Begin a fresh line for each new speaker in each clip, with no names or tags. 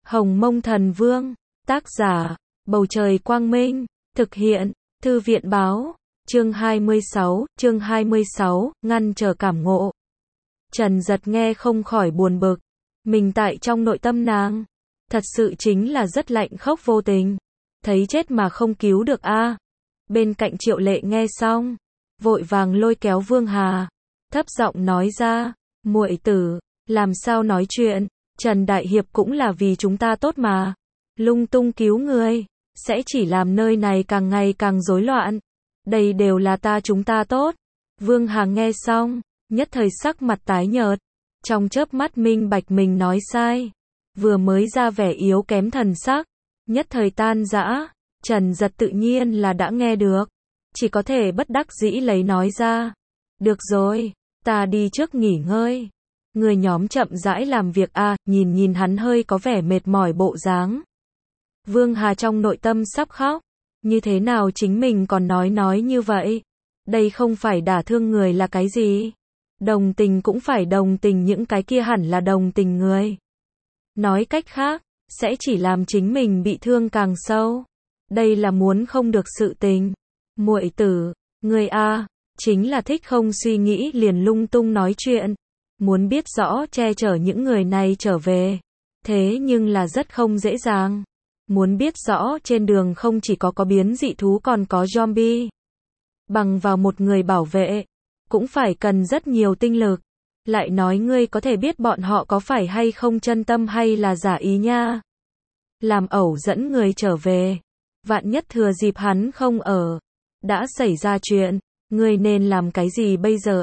Hồng Mông Thần Vương, tác giả, Bầu Trời Quang Minh, thực hiện, Thư viện Báo, chương 26, ngăn trở cảm ngộ. Trần Giật nghe không khỏi buồn bực, mình tại trong nội tâm nàng, thật sự chính là rất lạnh khốc vô tình, thấy chết mà không cứu được a. Bên cạnh Triệu Lệ nghe xong, vội vàng lôi kéo Vương Hà, thấp giọng nói ra, muội tử, làm sao nói chuyện, Trần Đại Hiệp cũng là vì chúng ta tốt mà, lung tung cứu người, sẽ chỉ làm nơi này càng ngày càng rối loạn, đây đều là chúng ta tốt. Vương Hà nghe xong, nhất thời sắc mặt tái nhợt, trong chớp mắt minh bạch mình nói sai, vừa mới ra vẻ yếu kém thần sắc, nhất thời tan rã. Trần Giật tự nhiên là đã nghe được, chỉ có thể bất đắc dĩ lấy nói ra, được rồi, ta đi trước nghỉ ngơi. Người nhóm chậm rãi làm việc nhìn hắn hơi có vẻ mệt mỏi bộ dáng. Vương Hà trong nội tâm sắp khóc, như thế nào chính mình còn nói như vậy, đây không phải đả thương người là cái gì, đồng tình cũng phải đồng tình những cái kia hẳn là đồng tình người. Nói cách khác, sẽ chỉ làm chính mình bị thương càng sâu. Đây là muốn không được sự tình. Muội tử, người chính là thích không suy nghĩ liền lung tung nói chuyện, muốn biết rõ che chở những người này trở về. Thế nhưng là rất không dễ dàng. Muốn biết rõ trên đường không chỉ có biến dị thú còn có zombie. Bằng vào một người bảo vệ, cũng phải cần rất nhiều tinh lực. Lại nói ngươi có thể biết bọn họ có phải hay không chân tâm hay là giả ý nha. Làm ẩu dẫn người trở về. Vạn nhất thừa dịp hắn không ở, đã xảy ra chuyện, ngươi nên làm cái gì bây giờ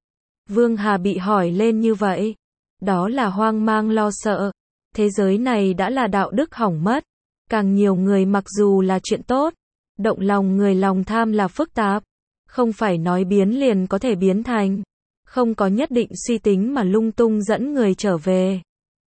Vương Hà bị hỏi lên như vậy, đó là hoang mang lo sợ. Thế giới này đã là đạo đức hỏng mất, càng nhiều người mặc dù là chuyện tốt, động lòng người lòng tham là phức tạp, không phải nói biến liền có thể biến thành, không có nhất định suy tính mà lung tung dẫn người trở về.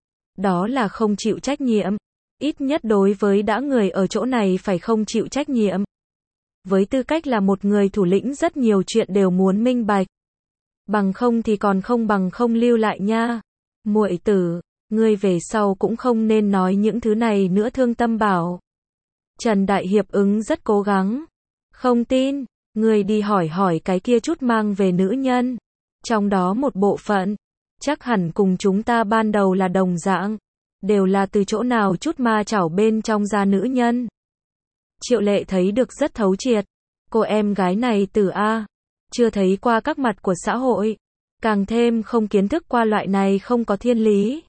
Đó là không chịu trách nhiệm. Ít nhất đối với đã người ở chỗ này phải không chịu trách nhiệm. Với tư cách là một người thủ lĩnh rất nhiều chuyện đều muốn minh bạch. Bằng không thì còn không bằng không lưu lại nha. Muội tử, ngươi về sau cũng không nên nói những thứ này nữa Thương Tâm bảo. Trần Đại Hiệp ứng rất cố gắng. Không tin, ngươi đi hỏi cái kia chút mang về nữ nhân. Trong đó một bộ phận, chắc hẳn cùng chúng ta ban đầu là đồng dạng. Đều là từ chỗ nào chút ma chảo bên trong ra nữ nhân. Triệu Lệ thấy được rất thấu triệt. Cô em gái này từ chưa thấy qua các mặt của xã hội, càng thêm không kiến thức qua loại này không có thiên lý.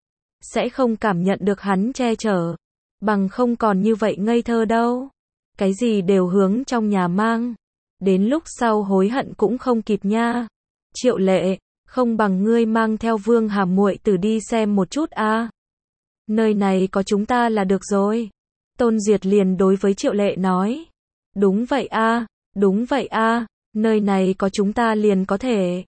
Sẽ không cảm nhận được hắn che chở, bằng không còn như vậy ngây thơ đâu. Cái gì đều hướng trong nhà mang, đến lúc sau hối hận cũng không kịp nha. Triệu Lệ, không bằng ngươi mang theo Vương Hà muội tử đi xem một chút Nơi này có chúng ta là được rồi. Tôn Duyệt liền đối với Triệu Lệ nói. Đúng vậy đúng vậy nơi này có chúng ta liền có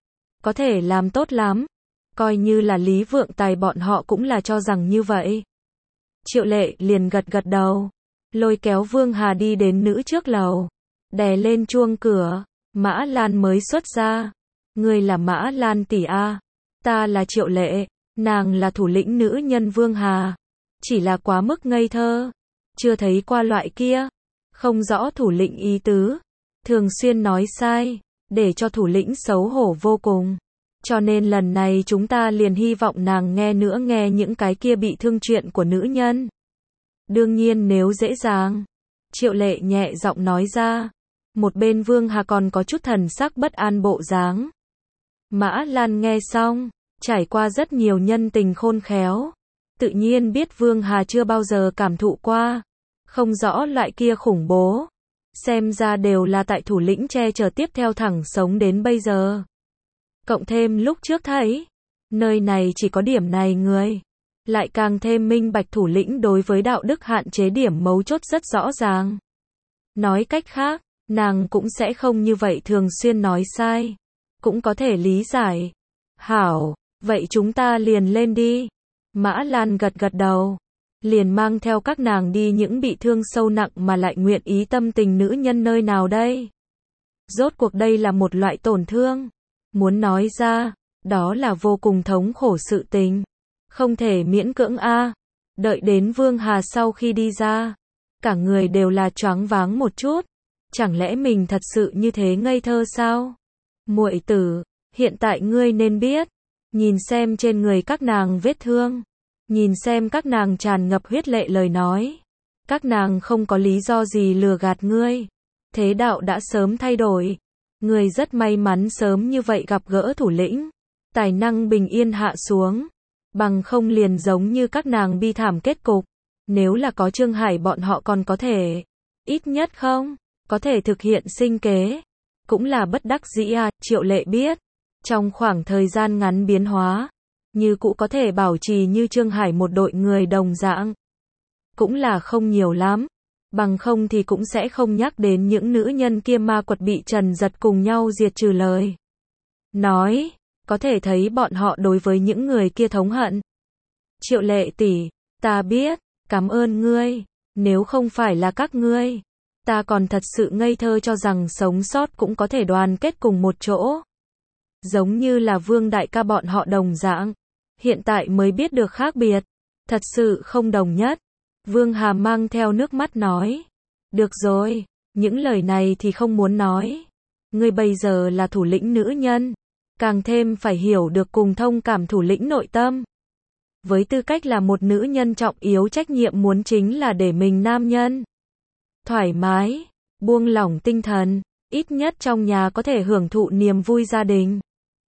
thể làm tốt lắm. Coi như là Lý Vượng Tài bọn họ cũng là cho rằng như vậy. Triệu Lệ liền gật đầu, lôi kéo Vương Hà đi đến nữ trước lầu, đè lên chuông cửa, Mã Lan mới xuất ra. Ngươi là Mã Lan tỷ ta là Triệu Lệ. Nàng là thủ lĩnh nữ nhân Vương Hà, chỉ là quá mức ngây thơ, chưa thấy qua loại kia, không rõ thủ lĩnh ý tứ, thường xuyên nói sai, để cho thủ lĩnh xấu hổ vô cùng. Cho nên lần này chúng ta liền hy vọng nàng nghe những cái kia bị thương chuyện của nữ nhân. Đương nhiên nếu dễ dàng, Triệu Lệ nhẹ giọng nói ra. Một bên Vương Hà còn có chút thần sắc bất an bộ dáng. Mã Lan nghe xong, trải qua rất nhiều nhân tình khôn khéo, tự nhiên biết Vương Hà chưa bao giờ cảm thụ qua, không rõ loại kia khủng bố, xem ra đều là tại thủ lĩnh che chở tiếp theo thẳng sống đến bây giờ. Cộng thêm lúc trước thấy, nơi này chỉ có điểm này người, lại càng thêm minh bạch thủ lĩnh đối với đạo đức hạn chế điểm mấu chốt rất rõ ràng. Nói cách khác, nàng cũng sẽ không như vậy thường xuyên nói sai, cũng có thể lý giải. Hảo, vậy chúng ta liền lên đi. Mã Lan gật đầu, liền mang theo các nàng đi những bị thương sâu nặng mà lại nguyện ý tâm tình nữ nhân nơi nào đây. Rốt cuộc đây là một loại tổn thương. Muốn nói ra, đó là vô cùng thống khổ sự tình. Không thể miễn cưỡng Đợi đến Vương Hà sau khi đi ra, cả người đều là choáng váng một chút. Chẳng lẽ mình thật sự như thế ngây thơ sao? Muội tử, hiện tại ngươi nên biết, nhìn xem trên người các nàng vết thương, nhìn xem các nàng tràn ngập huyết lệ lời nói, các nàng không có lý do gì lừa gạt ngươi. Thế đạo đã sớm thay đổi, ngươi rất may mắn sớm như vậy gặp gỡ thủ lĩnh, tài năng bình yên hạ xuống, bằng không liền giống như các nàng bi thảm kết cục. Nếu là có Trương Hải bọn họ còn có thể, ít nhất không, có thể thực hiện sinh kế, cũng là bất đắc dĩ à. Triệu Lệ biết, trong khoảng thời gian ngắn biến hóa, như cũ có thể bảo trì như Trương Hải một đội người đồng dạng, cũng là không nhiều lắm, bằng không thì cũng sẽ không nhắc đến những nữ nhân kia ma quật bị Trần Giật cùng nhau diệt trừ lời nói, có thể thấy bọn họ đối với những người kia thống hận. Triệu Lệ tỷ, ta biết, cảm ơn ngươi, nếu không phải là các ngươi, ta còn thật sự ngây thơ cho rằng sống sót cũng có thể đoàn kết cùng một chỗ. Giống như là Vương đại ca bọn họ đồng dạng, hiện tại mới biết được khác biệt, thật sự không đồng nhất. Vương Hà mang theo nước mắt nói, được rồi, những lời này thì không muốn nói. Ngươi bây giờ là thủ lĩnh nữ nhân, càng thêm phải hiểu được cùng thông cảm thủ lĩnh nội tâm. Với tư cách là một nữ nhân trọng yếu, trách nhiệm muốn chính là để mình nam nhân thoải mái, buông lỏng tinh thần, ít nhất trong nhà có thể hưởng thụ niềm vui gia đình,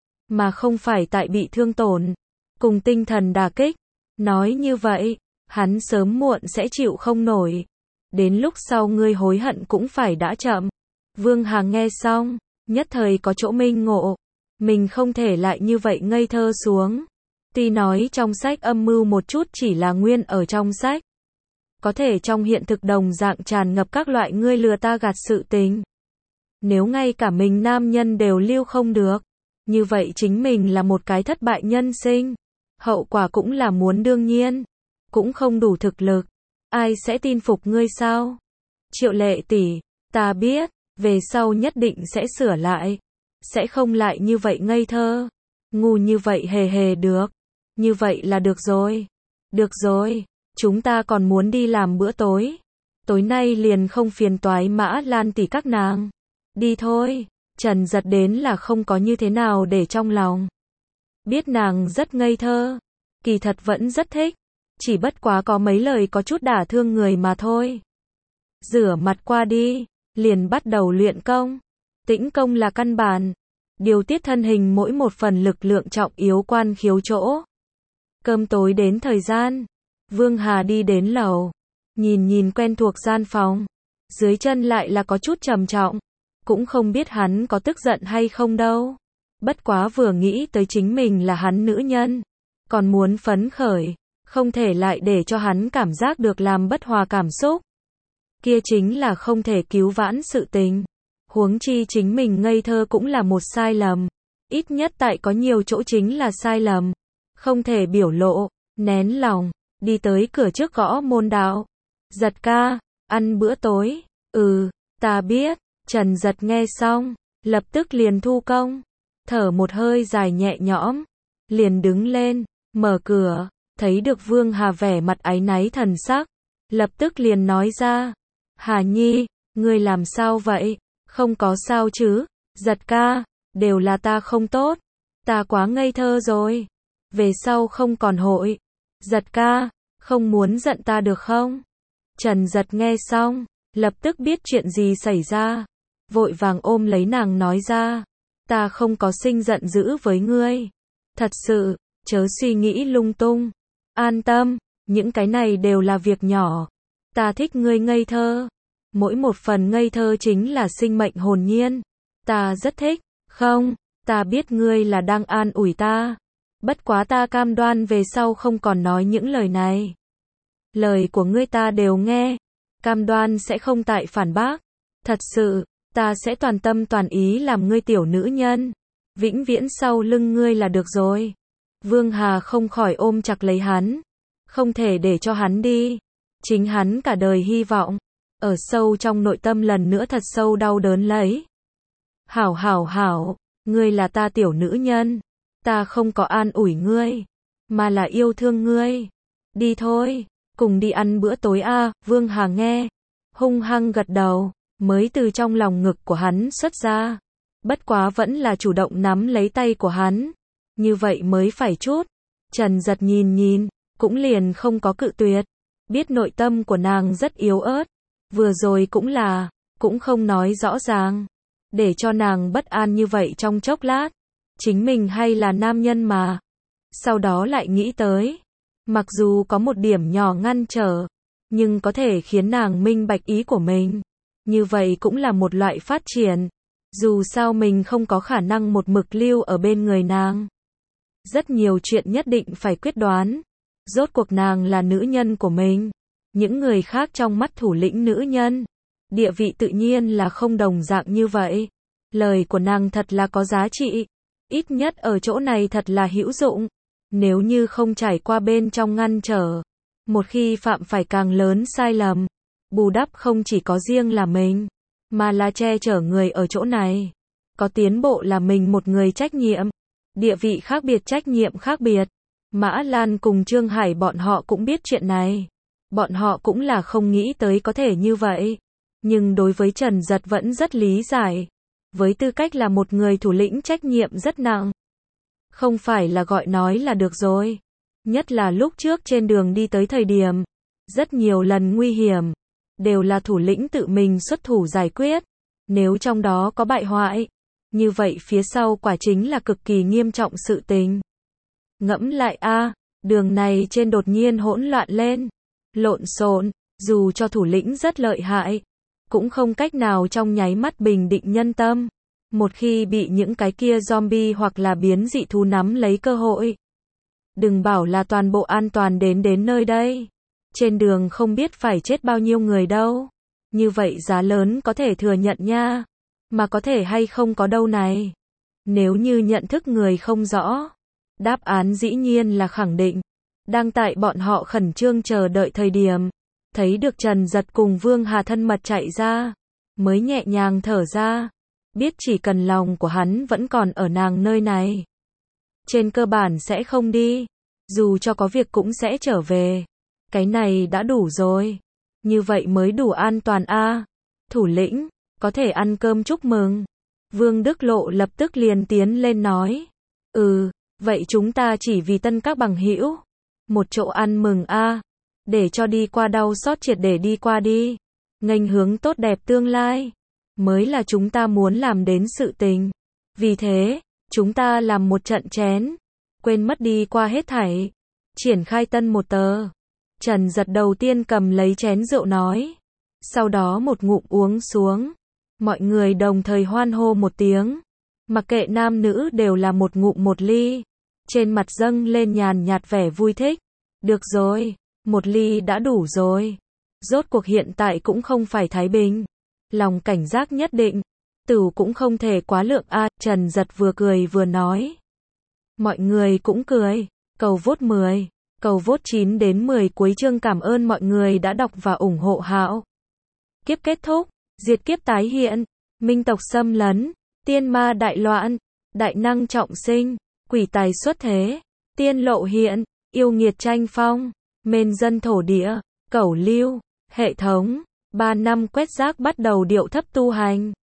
mà không phải tại bị thương tổn, cùng tinh thần đả kích. Nói như vậy, hắn sớm muộn sẽ chịu không nổi. Đến lúc sau ngươi hối hận cũng phải đã chậm. Vương Hà nghe xong, nhất thời có chỗ minh ngộ. Mình không thể lại như vậy ngây thơ xuống. Tuy nói trong sách âm mưu một chút chỉ là nguyên ở trong sách, có thể trong hiện thực đồng dạng tràn ngập các loại ngươi lừa ta gạt sự tình. Nếu ngay cả mình nam nhân đều lưu không được, như vậy chính mình là một cái thất bại nhân sinh. Hậu quả cũng là muốn đương nhiên, cũng không đủ thực lực, ai sẽ tin phục ngươi sao? Triệu Lệ tỷ, ta biết, về sau nhất định sẽ sửa lại, sẽ không lại như vậy ngây thơ, ngu như vậy hề hề được, như vậy là được rồi. Được rồi, chúng ta còn muốn đi làm bữa tối, tối nay liền không phiền toái Mã Lan tỷ các nàng. Đi thôi. Trần Giật đến là không có như thế nào để trong lòng. Biết nàng rất ngây thơ, kỳ thật vẫn rất thích, chỉ bất quá có mấy lời có chút đả thương người mà thôi. Rửa mặt qua đi, liền bắt đầu luyện công. Tĩnh công là căn bản, điều tiết thân hình mỗi một phần lực lượng trọng yếu quan khiếu chỗ. Cơm tối đến thời gian, Vương Hà đi đến lầu, nhìn quen thuộc gian phòng, dưới chân lại là có chút trầm trọng, cũng không biết hắn có tức giận hay không đâu. Bất quá vừa nghĩ tới chính mình là hắn nữ nhân, còn muốn phấn khởi, không thể lại để cho hắn cảm giác được làm bất hòa cảm xúc. Kia chính là không thể cứu vãn sự tình. Huống chi chính mình ngây thơ cũng là một sai lầm. Ít nhất tại có nhiều chỗ chính là sai lầm. Không thể biểu lộ, nén lòng, đi tới cửa trước gõ môn đạo. Giật ca, ăn bữa tối. Ta biết. Trần Giật nghe xong, lập tức liền thu công, thở một hơi dài nhẹ nhõm, liền đứng lên, mở cửa, thấy được Vương Hà vẻ mặt áy náy thần sắc, lập tức liền nói ra, Hà Nhi, ngươi làm sao vậy, không có sao chứ? Giật ca, đều là ta không tốt, ta quá ngây thơ rồi, về sau không còn hội. Giật ca, không muốn giận ta được không? Trần Giật nghe xong, lập tức biết chuyện gì xảy ra, vội vàng ôm lấy nàng nói ra, ta không có sinh giận dữ với ngươi, thật sự, chớ suy nghĩ lung tung, an tâm, những cái này đều là việc nhỏ, ta thích ngươi ngây thơ, mỗi một phần ngây thơ chính là sinh mệnh hồn nhiên, ta rất thích, không, ta biết ngươi là đang an ủi ta, bất quá ta cam đoan về sau không còn nói những lời này. Lời của ngươi ta đều nghe, cam đoan sẽ không tại phản bác, thật sự, ta sẽ toàn tâm toàn ý làm ngươi tiểu nữ nhân, vĩnh viễn sau lưng ngươi là được rồi. Vương Hà không khỏi ôm chặt lấy hắn, không thể để cho hắn đi, chính hắn cả đời hy vọng, ở sâu trong nội tâm lần nữa thật sâu đau đớn lấy. Hảo, ngươi là ta tiểu nữ nhân, ta không có an ủi ngươi, mà là yêu thương ngươi. Đi thôi, cùng đi ăn bữa tối a. Vương Hà nghe, hung hăng gật đầu, mới từ trong lòng ngực của hắn xuất ra. Bất quá vẫn là chủ động nắm lấy tay của hắn. Như vậy mới phải chút. Trần Giật nhìn, cũng liền không có cự tuyệt. Biết nội tâm của nàng rất yếu ớt. Vừa rồi cũng không nói rõ ràng. Để cho nàng bất an như vậy trong chốc lát. Chính mình hay là nam nhân mà. Sau đó lại nghĩ tới. Mặc dù có một điểm nhỏ ngăn trở. Nhưng có thể khiến nàng minh bạch ý của mình. Như vậy cũng là một loại phát triển. Dù sao mình không có khả năng một mực lưu ở bên người nàng. Rất nhiều chuyện nhất định phải quyết đoán. Rốt cuộc nàng là nữ nhân của mình. Những người khác trong mắt thủ lĩnh nữ nhân. Địa vị tự nhiên là không đồng dạng như vậy. Lời của nàng thật là có giá trị. Ít nhất ở chỗ này thật là hữu dụng. Nếu như không trải qua bên trong ngăn trở. Một khi phạm phải càng lớn sai lầm. Bù đắp không chỉ có riêng là mình. Mà là che chở người ở chỗ này. Có tiến bộ là mình một người trách nhiệm. Địa vị khác biệt trách nhiệm khác biệt. Mã Lan cùng Trương Hải bọn họ cũng biết chuyện này. Bọn họ cũng là không nghĩ tới có thể như vậy. Nhưng đối với Trần Giật vẫn rất lý giải. Với tư cách là một người thủ lĩnh trách nhiệm rất nặng. Không phải là gọi nói là được rồi. Nhất là lúc trước trên đường đi tới thời điểm. Rất nhiều lần nguy hiểm. Đều là thủ lĩnh tự mình xuất thủ giải quyết. Nếu trong đó có bại hoại. Như vậy phía sau quả chính là cực kỳ nghiêm trọng sự tình. Ngẫm lại a, đường này trên đột nhiên hỗn loạn lên. Lộn xộn, dù cho thủ lĩnh rất lợi hại. Cũng không cách nào trong nháy mắt bình định nhân tâm. Một khi bị những cái kia zombie hoặc là biến dị thú nắm lấy cơ hội. Đừng bảo là toàn bộ an toàn đến nơi đây. Trên đường không biết phải chết bao nhiêu người đâu. Như vậy giá lớn có thể thừa nhận nha. Mà có thể hay không có đâu này. Nếu như nhận thức người không rõ. Đáp án dĩ nhiên là khẳng định. Đang tại bọn họ khẩn trương chờ đợi thời điểm. Thấy được Trần Giật cùng Vương Hà thân mật chạy ra. Mới nhẹ nhàng thở ra. Biết chỉ cần lòng của hắn vẫn còn ở nàng nơi này. Trên cơ bản sẽ không đi. Dù cho có việc cũng sẽ trở về. Cái này đã đủ rồi. Như vậy mới đủ an toàn a. Thủ lĩnh, có thể ăn cơm chúc mừng. Vương Đức Lộ lập tức liền tiến lên nói. Vậy chúng ta chỉ vì tân các bằng hữu. Một chỗ ăn mừng a. Để cho đi qua đau xót triệt để đi qua đi. Nghênh hướng tốt đẹp tương lai. Mới là chúng ta muốn làm đến sự tình. Vì thế, chúng ta làm một trận chén. Quên mất đi qua hết thảy. Triển khai tân một tờ. Trần Giật đầu tiên cầm lấy chén rượu nói. Sau đó một ngụm uống xuống. Mọi người đồng thời hoan hô một tiếng. Mặc kệ nam nữ đều là một ngụm một ly. Trên mặt dâng lên nhàn nhạt vẻ vui thích. Được rồi, một ly đã đủ rồi. Rốt cuộc hiện tại cũng không phải Thái Bình. Lòng cảnh giác nhất định. Tửu cũng không thể quá lượng a. Trần Giật vừa cười vừa nói. Mọi người cũng cười. Cầu vote 10. Cầu vote 9 đến 10 cuối chương. Cảm ơn mọi người đã đọc và ủng hộ Hạo. Kiếp kết thúc. Diệt kiếp tái hiện. Minh tộc xâm lấn. Tiên ma đại loạn. Đại năng trọng sinh. Quỷ tài xuất thế. Tiên lộ hiện. Yêu nghiệt tranh phong. Mên dân thổ địa. Cẩu lưu. Hệ thống. 3 năm quét rác bắt đầu điệu thấp tu hành.